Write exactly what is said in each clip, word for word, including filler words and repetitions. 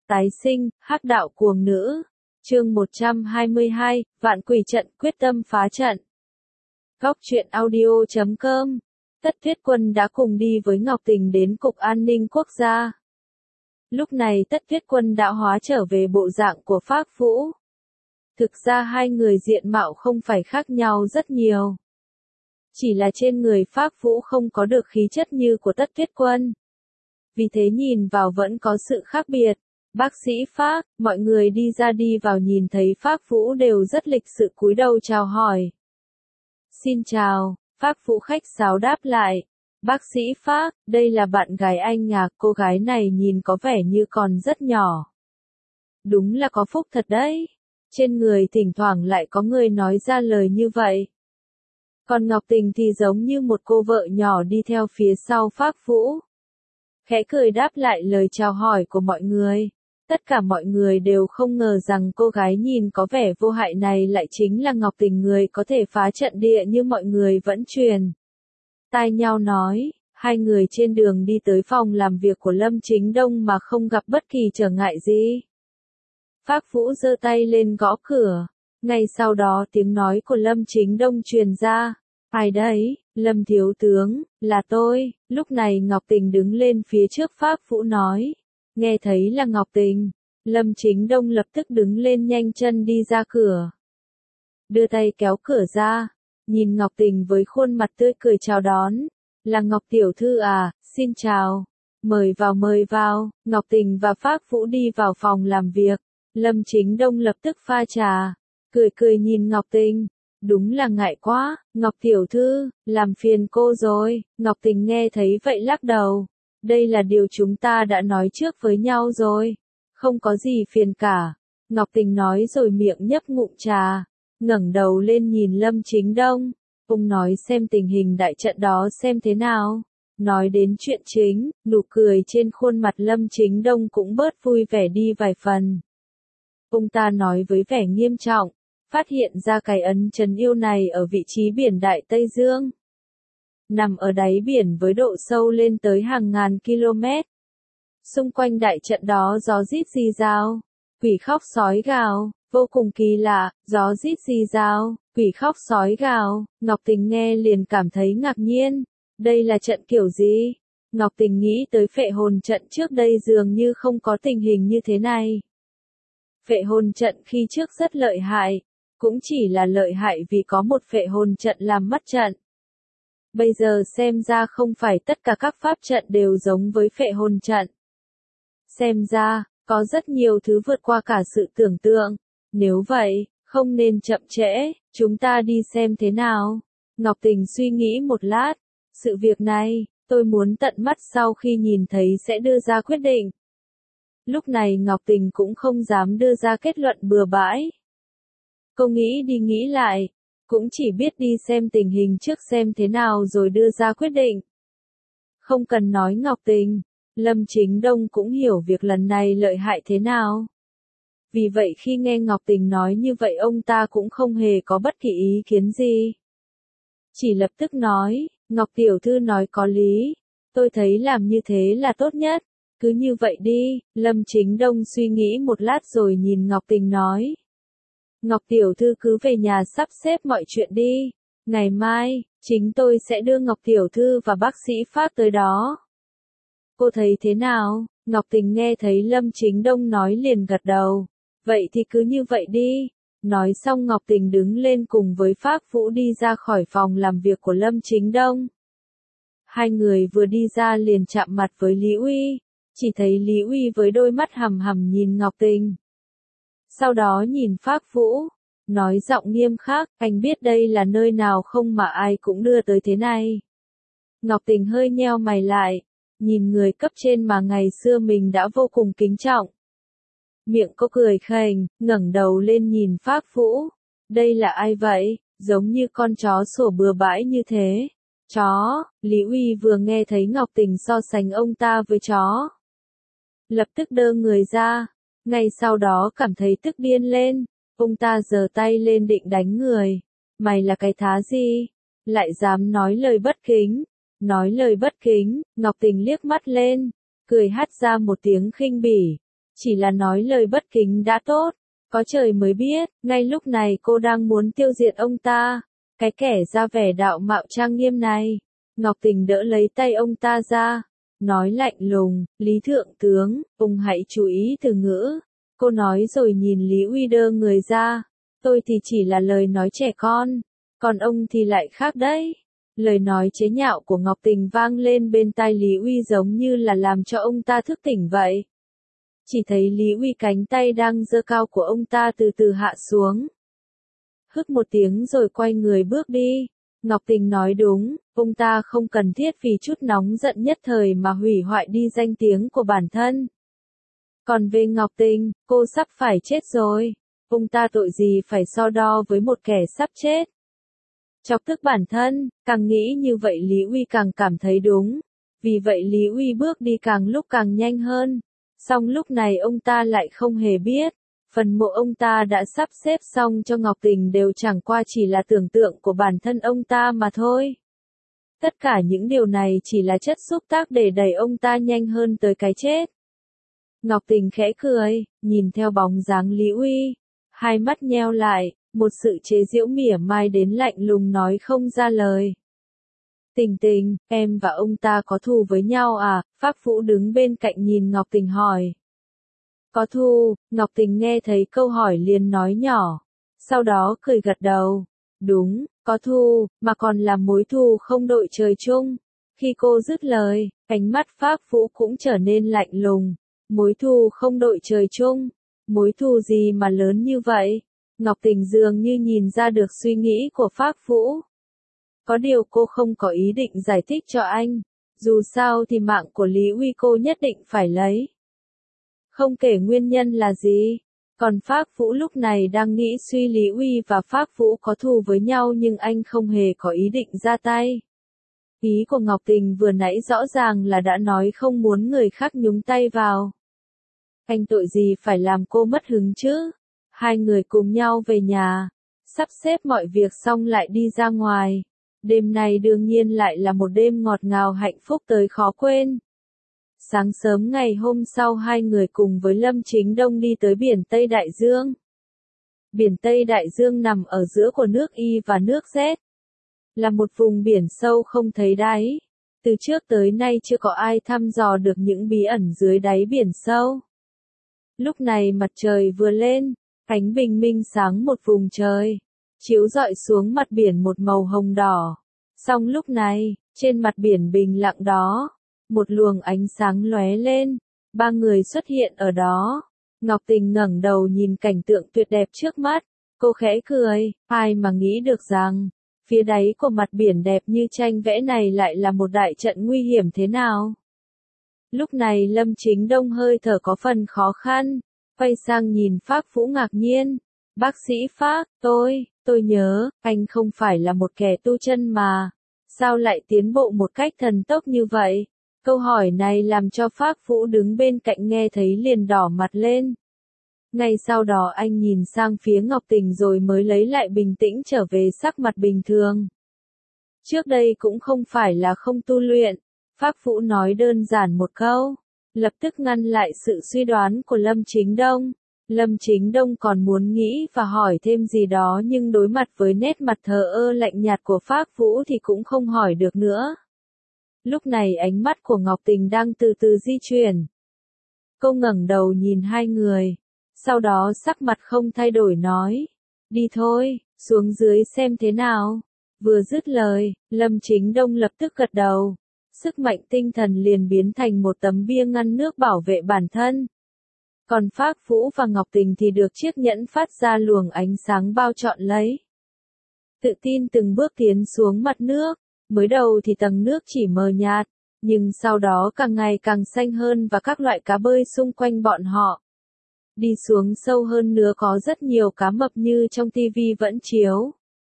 Tái sinh, hắc đạo cuồng nữ. Chương một trăm hai mươi hai, Vạn Quỷ Trận quyết tâm phá trận. Góc truyện audio chấm com. Tất Thiết Quân đã cùng đi với Ngọc Tình đến Cục An ninh Quốc gia. Lúc này Tất Thiết Quân đã hóa trở về bộ dạng của Phác Vũ. Thực ra hai người diện mạo không phải khác nhau rất nhiều. Chỉ là trên người Phác Vũ không có được khí chất như của Tất Thiết Quân. Vì thế nhìn vào vẫn có sự khác biệt. Bác sĩ Phác, mọi người đi ra đi vào nhìn thấy Phác Vũ đều rất lịch sự cúi đầu chào hỏi. Xin chào, Phác Vũ khách sáo đáp lại. Bác sĩ Phác, đây là bạn gái anh à, cô gái này nhìn có vẻ như còn rất nhỏ. Đúng là có phúc thật đấy. Trên người thỉnh thoảng lại có người nói ra lời như vậy. Còn Ngọc Tình thì giống như một cô vợ nhỏ đi theo phía sau Phác Vũ. Khẽ cười đáp lại lời chào hỏi của mọi người. Tất cả mọi người đều không ngờ rằng cô gái nhìn có vẻ vô hại này lại chính là Ngọc Tình, người có thể phá trận địa như mọi người vẫn truyền tai nhau nói. Hai người trên đường đi tới phòng làm việc của Lâm Chính Đông mà không gặp bất kỳ trở ngại gì. Phác Vũ giơ tay lên gõ cửa. Ngay sau đó tiếng nói của Lâm Chính Đông truyền ra. Ai đấy, Lâm thiếu tướng, là tôi. Lúc này Ngọc Tình đứng lên phía trước Phác Vũ nói. Nghe thấy là Ngọc Tình, Lâm Chính Đông lập tức đứng lên nhanh chân đi ra cửa. Đưa tay kéo cửa ra, nhìn Ngọc Tình với khuôn mặt tươi cười chào đón. Là Ngọc tiểu thư à, xin chào. Mời vào mời vào. Ngọc Tình và Phác Vũ đi vào phòng làm việc. Lâm Chính Đông lập tức pha trà, cười cười nhìn Ngọc Tình. Đúng là ngại quá, Ngọc tiểu thư, làm phiền cô rồi. Ngọc Tình nghe thấy vậy lắc đầu. Đây là điều chúng ta đã nói trước với nhau rồi. Không có gì phiền cả. Ngọc Tình nói rồi miệng nhấp ngụm trà. Ngẩng đầu lên nhìn Lâm Chính Đông. Ông nói xem tình hình đại trận đó xem thế nào. Nói đến chuyện chính, nụ cười trên khuôn mặt Lâm Chính Đông cũng bớt vui vẻ đi vài phần. Ông ta nói với vẻ nghiêm trọng. Phát hiện ra cái ấn trấn yêu này ở vị trí biển Đại Tây Dương. Nằm ở đáy biển với độ sâu lên tới hàng ngàn km. Xung quanh đại trận đó gió rít rì rào, quỷ khóc sói gào, vô cùng kỳ lạ, gió rít rì rào, quỷ khóc sói gào. Ngọc Tình nghe liền cảm thấy ngạc nhiên. Đây là trận kiểu gì? Ngọc Tình nghĩ tới phệ hồn trận trước đây dường như không có tình hình như thế này. Phệ hồn trận khi trước rất lợi hại, cũng chỉ là lợi hại vì có một phệ hồn trận làm mất trận. Bây giờ xem ra không phải tất cả các pháp trận đều giống với phệ hồn trận. Xem ra, có rất nhiều thứ vượt qua cả sự tưởng tượng. Nếu vậy, không nên chậm trễ, chúng ta đi xem thế nào. Ngọc Tình suy nghĩ một lát. Sự việc này, tôi muốn tận mắt sau khi nhìn thấy sẽ đưa ra quyết định. Lúc này Ngọc Tình cũng không dám đưa ra kết luận bừa bãi. Cô nghĩ đi nghĩ lại. Cũng chỉ biết đi xem tình hình trước xem thế nào rồi đưa ra quyết định. Không cần nói Ngọc Tình, Lâm Chính Đông cũng hiểu việc lần này lợi hại thế nào. Vì vậy khi nghe Ngọc Tình nói như vậy ông ta cũng không hề có bất kỳ ý kiến gì. Chỉ lập tức nói, Ngọc tiểu thư nói có lý, tôi thấy làm như thế là tốt nhất, cứ như vậy đi. Lâm Chính Đông suy nghĩ một lát rồi nhìn Ngọc Tình nói. Ngọc tiểu thư cứ về nhà sắp xếp mọi chuyện đi. Ngày mai, chính tôi sẽ đưa Ngọc tiểu thư và bác sĩ Phác tới đó. Cô thấy thế nào? Ngọc Tình nghe thấy Lâm Chính Đông nói liền gật đầu. Vậy thì cứ như vậy đi. Nói xong Ngọc Tình đứng lên cùng với Phác Vũ đi ra khỏi phòng làm việc của Lâm Chính Đông. Hai người vừa đi ra liền chạm mặt với Lý Uy. Chỉ thấy Lý Uy với đôi mắt hằm hằm nhìn Ngọc Tình. Sau đó nhìn Phác Vũ, nói giọng nghiêm khắc, anh biết đây là nơi nào không mà ai cũng đưa tới thế này. Ngọc Tình hơi nheo mày lại, nhìn người cấp trên mà ngày xưa mình đã vô cùng kính trọng. Miệng cô cười khành, ngẩng đầu lên nhìn Phác Vũ. Đây là ai vậy, giống như con chó sủa bừa bãi như thế. Chó, Lý Uy vừa nghe thấy Ngọc Tình so sánh ông ta với chó. Lập tức đơ người ra. Ngay sau đó cảm thấy tức điên lên, ông ta giơ tay lên định đánh người. Mày là cái thá gì? Lại dám nói lời bất kính. Nói lời bất kính, Ngọc Tình liếc mắt lên, cười hắt ra một tiếng khinh bỉ. chỉ là nói lời bất kính đã tốt. Có trời mới biết, ngay lúc này cô đang muốn tiêu diệt ông ta. Cái kẻ ra vẻ đạo mạo trang nghiêm này. Ngọc Tình đỡ lấy tay ông ta ra. Nói lạnh lùng, Lý Thượng Tướng, ông hãy chú ý từ ngữ. Cô nói rồi nhìn Lý Uy đơ người ra. Tôi thì chỉ là lời nói trẻ con. Còn ông thì lại khác đấy. Lời nói chế nhạo của Ngọc Tình vang lên bên tai Lý Uy giống như là làm cho ông ta thức tỉnh vậy. Chỉ thấy Lý Uy cánh tay đang giơ cao của ông ta từ từ hạ xuống. Hức một tiếng rồi quay người bước đi. Ngọc Tình nói đúng, ông ta không cần thiết vì chút nóng giận nhất thời mà hủy hoại đi danh tiếng của bản thân. Còn về Ngọc Tình, cô sắp phải chết rồi. Ông ta tội gì phải so đo với một kẻ sắp chết. Chọc tức bản thân, càng nghĩ như vậy Lý Uy càng cảm thấy đúng. Vì vậy Lý Uy bước đi càng lúc càng nhanh hơn. Song lúc này ông ta lại không hề biết. Phần mộ ông ta đã sắp xếp xong cho Ngọc Tình đều chẳng qua chỉ là tưởng tượng của bản thân ông ta mà thôi. Tất cả những điều này chỉ là chất xúc tác để đẩy ông ta nhanh hơn tới cái chết. Ngọc Tình khẽ cười, nhìn theo bóng dáng Lý Uy. Hai mắt nheo lại, một sự chế giễu mỉa mai đến lạnh lùng nói không ra lời. Tình Tình, em và ông ta có thù với nhau à? Pháp Vũ đứng bên cạnh nhìn Ngọc Tình hỏi. Có thù, Ngọc Tình nghe thấy câu hỏi liền nói nhỏ. Sau đó cười gật đầu. Đúng, có thù, mà còn là mối thù không đội trời chung. Khi cô dứt lời, ánh mắt Pháp Vũ cũng trở nên lạnh lùng. Mối thù không đội trời chung. Mối thù gì mà lớn như vậy? Ngọc Tình dường như nhìn ra được suy nghĩ của Pháp Vũ. Có điều cô không có ý định giải thích cho anh. Dù sao thì mạng của Lý Uy cô nhất định phải lấy. Không kể nguyên nhân là gì. Còn Pháp Vũ lúc này đang nghĩ suy Lý Uy và Pháp Vũ có thù với nhau nhưng anh không hề có ý định ra tay. Ý của Ngọc Tình vừa nãy rõ ràng là đã nói không muốn người khác nhúng tay vào. Anh tội gì phải làm cô mất hứng chứ? Hai người cùng nhau về nhà, sắp xếp mọi việc xong lại đi ra ngoài. Đêm này đương nhiên lại là một đêm ngọt ngào hạnh phúc tới khó quên. Sáng sớm ngày hôm sau hai người cùng với Lâm Chính Đông đi tới biển Tây Đại Dương. Biển Tây Đại Dương nằm ở giữa của nước Y và nước Z. Là một vùng biển sâu không thấy đáy. Từ trước tới nay chưa có ai thăm dò được những bí ẩn dưới đáy biển sâu. Lúc này mặt trời vừa lên, ánh bình minh sáng một vùng trời, chiếu rọi xuống mặt biển một màu hồng đỏ. Song lúc này, trên mặt biển bình lặng đó, một luồng ánh sáng lóe lên, ba người xuất hiện ở đó. Ngọc Tình ngẩng đầu nhìn cảnh tượng tuyệt đẹp trước mắt, cô khẽ cười, ai mà nghĩ được rằng, phía đáy của mặt biển đẹp như tranh vẽ này lại là một đại trận nguy hiểm thế nào. Lúc này Lâm Chính Đông hơi thở có phần khó khăn, quay sang nhìn Phác Vũ ngạc nhiên. Bác sĩ Phác, tôi, tôi nhớ, anh không phải là một kẻ tu chân mà. Sao lại tiến bộ một cách thần tốc như vậy? Câu hỏi này làm cho Phác Vũ đứng bên cạnh nghe thấy liền đỏ mặt lên. Ngay sau đó anh nhìn sang phía Ngọc Tình rồi mới lấy lại bình tĩnh trở về sắc mặt bình thường. Trước đây cũng không phải là không tu luyện. Phác Vũ nói đơn giản một câu, lập tức ngăn lại sự suy đoán của Lâm Chính Đông. Lâm Chính Đông còn muốn nghĩ và hỏi thêm gì đó nhưng đối mặt với nét mặt thờ ơ lạnh nhạt của Phác Vũ thì cũng không hỏi được nữa. Lúc này ánh mắt của Ngọc Tình đang từ từ di chuyển. Cô ngẩng đầu nhìn hai người, sau đó sắc mặt không thay đổi nói, đi thôi, xuống dưới xem thế nào. Vừa dứt lời, Lâm Chính Đông lập tức gật đầu. Sức mạnh tinh thần liền biến thành một tấm bia ngăn nước bảo vệ bản thân. Còn Phác Vũ và Ngọc Tình thì được chiếc nhẫn phát ra luồng ánh sáng bao trọn lấy. Tự tin từng bước tiến xuống mặt nước, mới đầu thì tầng nước chỉ mờ nhạt, nhưng sau đó càng ngày càng xanh hơn và các loại cá bơi xung quanh bọn họ. Đi xuống sâu hơn nữa có rất nhiều cá mập như trong tivi vẫn chiếu.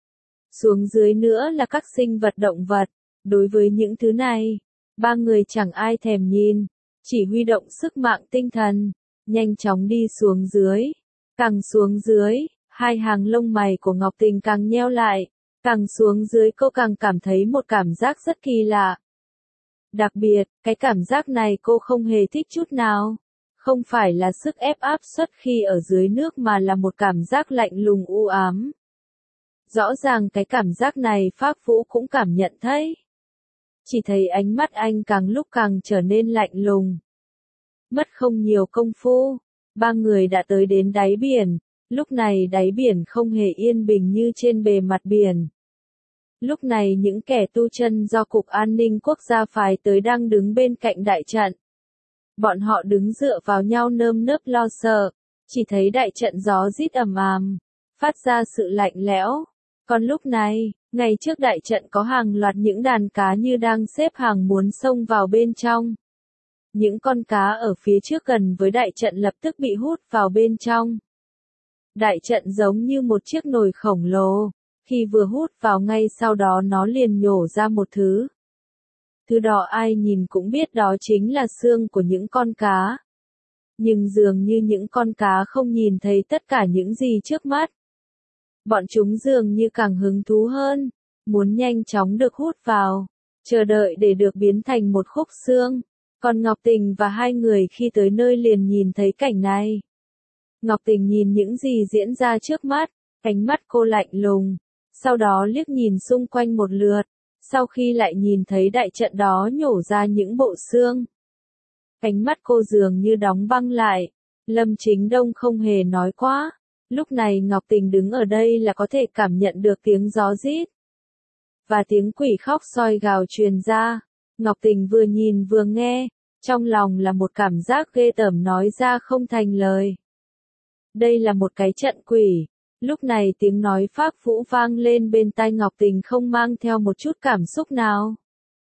Xuống dưới nữa là các sinh vật động vật. Đối với những thứ này, ba người chẳng ai thèm nhìn, chỉ huy động sức mạnh tinh thần, nhanh chóng đi xuống dưới. Càng xuống dưới, hai hàng lông mày của Ngọc Tình càng nheo lại, càng xuống dưới cô càng cảm thấy một cảm giác rất kỳ lạ. Đặc biệt, cái cảm giác này cô không hề thích chút nào. Không phải là sức ép áp suất khi ở dưới nước mà là một cảm giác lạnh lùng u ám. Rõ ràng cái cảm giác này Phác Vũ cũng cảm nhận thấy. Chỉ thấy ánh mắt anh càng lúc càng trở nên lạnh lùng. Mất không nhiều công phu, ba người đã tới đến đáy biển. Lúc này đáy biển không hề yên bình như trên bề mặt biển. Lúc này những kẻ tu chân do Cục An ninh Quốc gia phái tới đang đứng bên cạnh đại trận. Bọn họ đứng dựa vào nhau nơm nớp lo sợ, chỉ thấy đại trận gió rít ầm ầm, phát ra sự lạnh lẽo. Còn lúc này, ngay trước đại trận có hàng loạt những đàn cá như đang xếp hàng muốn xông vào bên trong. Những con cá ở phía trước gần với đại trận lập tức bị hút vào bên trong. Đại trận giống như một chiếc nồi khổng lồ, khi vừa hút vào ngay sau đó nó liền nhổ ra một thứ. Thứ đó ai nhìn cũng biết đó chính là xương của những con cá. Nhưng dường như những con cá không nhìn thấy tất cả những gì trước mắt. Bọn chúng dường như càng hứng thú hơn, muốn nhanh chóng được hút vào, chờ đợi để được biến thành một khúc xương. Còn Ngọc Tình và hai người khi tới nơi liền nhìn thấy cảnh này. Ngọc Tình nhìn những gì diễn ra trước mắt, ánh mắt cô lạnh lùng, sau đó liếc nhìn xung quanh một lượt, sau khi lại nhìn thấy đại trận đó nhổ ra những bộ xương. Ánh mắt cô dường như đóng băng lại, Lâm Chính Đông không hề nói quá, lúc này Ngọc Tình đứng ở đây là có thể cảm nhận được tiếng gió rít. Và tiếng quỷ khóc soi gào truyền ra, Ngọc Tình vừa nhìn vừa nghe, trong lòng là một cảm giác ghê tởm nói ra không thành lời. Đây là một cái trận quỷ. Lúc này tiếng nói Phác Vũ vang lên bên tai Ngọc Tình không mang theo một chút cảm xúc nào.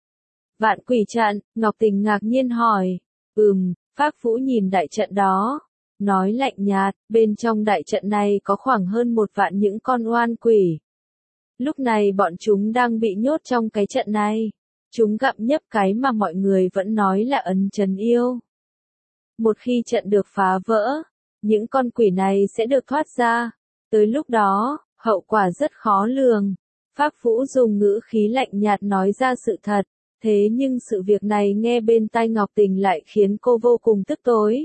Vạn quỷ trận, Ngọc Tình ngạc nhiên hỏi. Ừm, Phác Vũ nhìn đại trận đó, nói lạnh nhạt, bên trong đại trận này có khoảng hơn một vạn những con oan quỷ. Lúc này bọn chúng đang bị nhốt trong cái trận này. Chúng gặm nhấp cái mà mọi người vẫn nói là ấn trấn yêu. Một khi trận được phá vỡ, những con quỷ này sẽ được thoát ra. Tới lúc đó, hậu quả rất khó lường. Phác Vũ dùng ngữ khí lạnh nhạt nói ra sự thật, thế nhưng sự việc này nghe bên tai Ngọc Tình lại khiến cô vô cùng tức tối.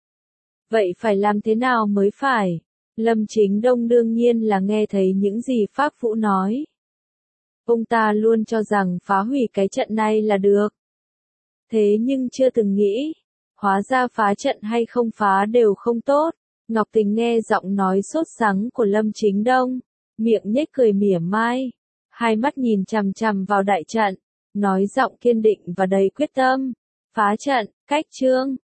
Vậy phải làm thế nào mới phải? Lâm Chính Đông đương nhiên là nghe thấy những gì Phác Vũ nói. Ông ta luôn cho rằng phá hủy cái trận này là được. Thế nhưng chưa từng nghĩ, hóa ra phá trận hay không phá đều không tốt. Ngọc Tình nghe giọng nói sốt sắng của Lâm Chính Đông, miệng nhếch cười mỉa mai, hai mắt nhìn chằm chằm vào đại trận, nói giọng kiên định và đầy quyết tâm. Phá trận, cách chương.